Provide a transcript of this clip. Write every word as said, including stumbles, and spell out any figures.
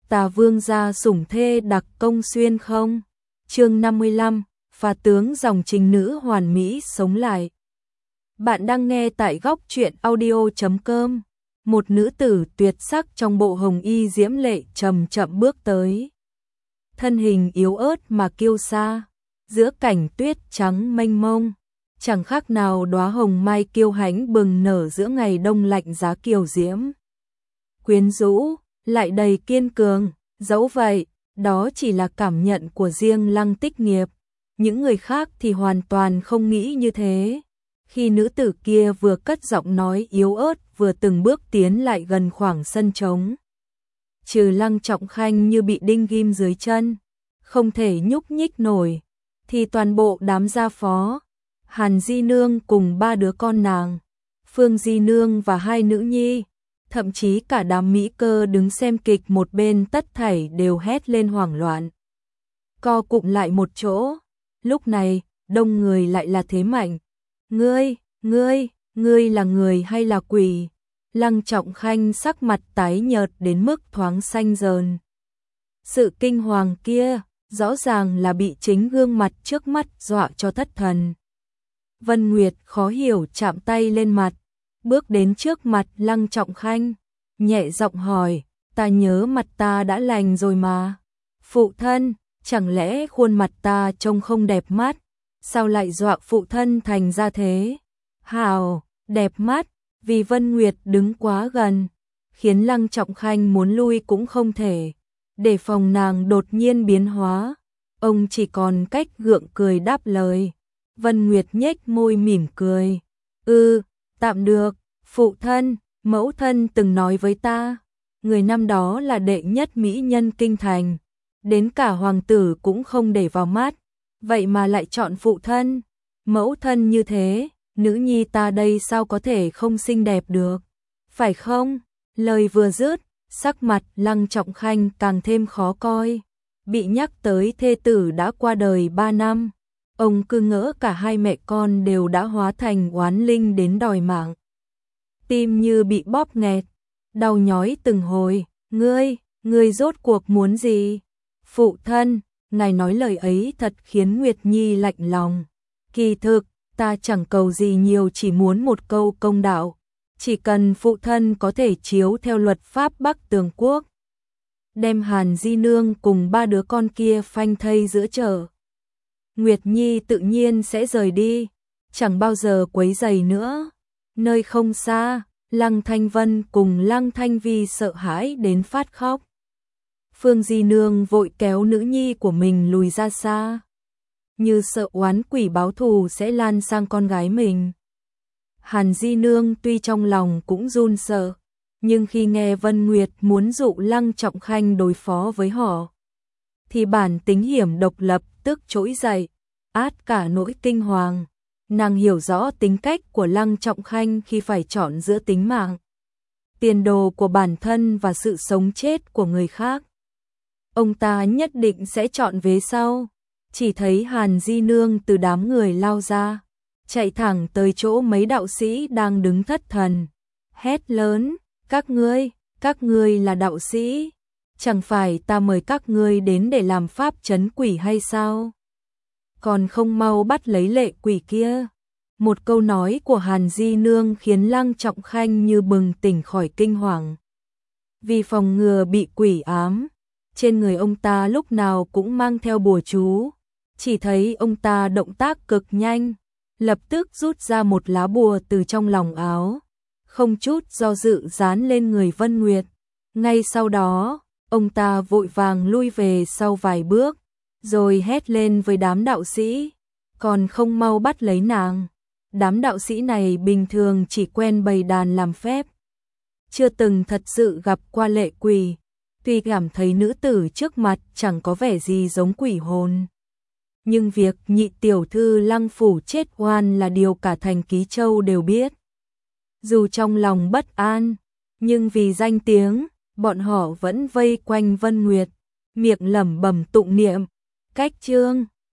Tà vương gia sủng thê đặc công xuyên không? Chương năm mươi lăm, phá tướng dòng trình nữ hoàn mỹ sống lại. Bạn đang nghe tại góc truyện audio chấm com. Một nữ tử tuyệt sắc trong bộ hồng y diễm lệ chậm chậm bước tới. Thân hình yếu ớt mà kiêu sa, giữa cảnh tuyết trắng mênh mông, chẳng khác nào đóa hồng mai kiêu hãnh bừng nở giữa ngày đông lạnh giá kiều diễm. Quyến rũ, lại đầy kiên cường, dẫu vậy, đó chỉ là cảm nhận của riêng Lăng Tích Nghiệp, những người khác thì hoàn toàn không nghĩ như thế. Khi nữ tử kia vừa cất giọng nói yếu ớt vừa từng bước tiến lại gần khoảng sân trống, trừ Lăng Trọng Khanh như bị đinh ghim dưới chân, không thể nhúc nhích nổi, thì toàn bộ đám gia phó, Hàn Di Nương cùng ba đứa con nàng, Phương Di Nương và hai nữ nhi, thậm chí cả đám mỹ cơ đứng xem kịch một bên tất thảy đều hét lên hoảng loạn. Co cụm lại một chỗ, lúc này, đông người lại là thế mạnh. Ngươi, ngươi, ngươi là người hay là quỷ? Lăng Trọng Khanh sắc mặt tái nhợt đến mức thoáng xanh dờn. Sự kinh hoàng kia, rõ ràng là bị chính gương mặt trước mắt dọa cho thất thần. Vân Nguyệt khó hiểu chạm tay lên mặt, bước đến trước mặt Lăng Trọng Khanh, nhẹ giọng hỏi, ta nhớ mặt ta đã lành rồi mà. Phụ thân, chẳng lẽ khuôn mặt ta trông không đẹp mắt, sao lại dọa phụ thân thành ra thế? Hào, đẹp mắt, vì Vân Nguyệt đứng quá gần, khiến Lăng Trọng Khanh muốn lui cũng không thể, để phòng nàng đột nhiên biến hóa. Ông chỉ còn cách gượng cười đáp lời. Vân Nguyệt nhếch môi mỉm cười, ư, ừ, tạm được, phụ thân, mẫu thân từng nói với ta, người năm đó là đệ nhất mỹ nhân kinh thành, đến cả hoàng tử cũng không để vào mắt, vậy mà lại chọn phụ thân, mẫu thân như thế, nữ nhi ta đây sao có thể không xinh đẹp được, phải không? Lời vừa dứt, sắc mặt Lăng Trọng Khanh càng thêm khó coi, bị nhắc tới thê tử đã qua đời ba năm, ông cứ ngỡ cả hai mẹ con đều đã hóa thành oán linh đến đòi mạng. Tim như bị bóp nghẹt, đau nhói từng hồi, ngươi, ngươi rốt cuộc muốn gì? Phụ thân, ngài nói lời ấy thật khiến Nguyệt Nhi lạnh lòng. Kỳ thực, ta chẳng cầu gì nhiều, chỉ muốn một câu công đạo. Chỉ cần phụ thân có thể chiếu theo luật pháp Bắc Tường Quốc, đem Hàn Di Nương cùng ba đứa con kia phanh thây giữa chợ, Nguyệt Nhi tự nhiên sẽ rời đi, chẳng bao giờ quấy rầy nữa. Nơi không xa, Lăng Thanh Vân cùng Lăng Thanh Vi sợ hãi đến phát khóc. Phương Di Nương vội kéo nữ nhi của mình lùi ra xa, như sợ oán quỷ báo thù sẽ lan sang con gái mình. Hàn Di Nương tuy trong lòng cũng run sợ, nhưng khi nghe Vân Nguyệt muốn dụ Lăng Trọng Khanh đối phó với họ, thì bản tính hiểm độc lập tức trỗi dậy, át cả nỗi kinh hoàng. Nàng hiểu rõ tính cách của Lăng Trọng Khanh khi phải chọn giữa tính mạng, tiền đồ của bản thân và sự sống chết của người khác. Ông ta nhất định sẽ chọn vế sau. Chỉ thấy Hàn Di Nương từ đám người lao ra, chạy thẳng tới chỗ mấy đạo sĩ đang đứng thất thần, hét lớn, các ngươi, các ngươi là đạo sĩ, chẳng phải ta mời các ngươi đến để làm pháp trấn quỷ hay sao? Còn không mau bắt lấy lệ quỷ kia. Một câu nói của Hàn Di Nương khiến Lăng Trọng Khanh như bừng tỉnh khỏi kinh hoàng. Vì phòng ngừa bị quỷ ám, trên người ông ta lúc nào cũng mang theo bùa chú. Chỉ thấy ông ta động tác cực nhanh, lập tức rút ra một lá bùa từ trong lòng áo, không chút do dự dán lên người Vân Nguyệt. Ngay sau đó, ông ta vội vàng lui về sau vài bước, rồi hét lên với đám đạo sĩ, còn không mau bắt lấy nàng. Đám đạo sĩ này bình thường chỉ quen bày đàn làm phép, chưa từng thật sự gặp qua lệ quỷ, tuy cảm thấy nữ tử trước mặt chẳng có vẻ gì giống quỷ hồn. Nhưng việc nhị tiểu thư Lăng phủ chết oan là điều cả thành Ký Châu đều biết. Dù trong lòng bất an, nhưng vì danh tiếng, bọn họ vẫn vây quanh Vân Nguyệt, miệng lẩm bẩm tụng niệm, cách chương.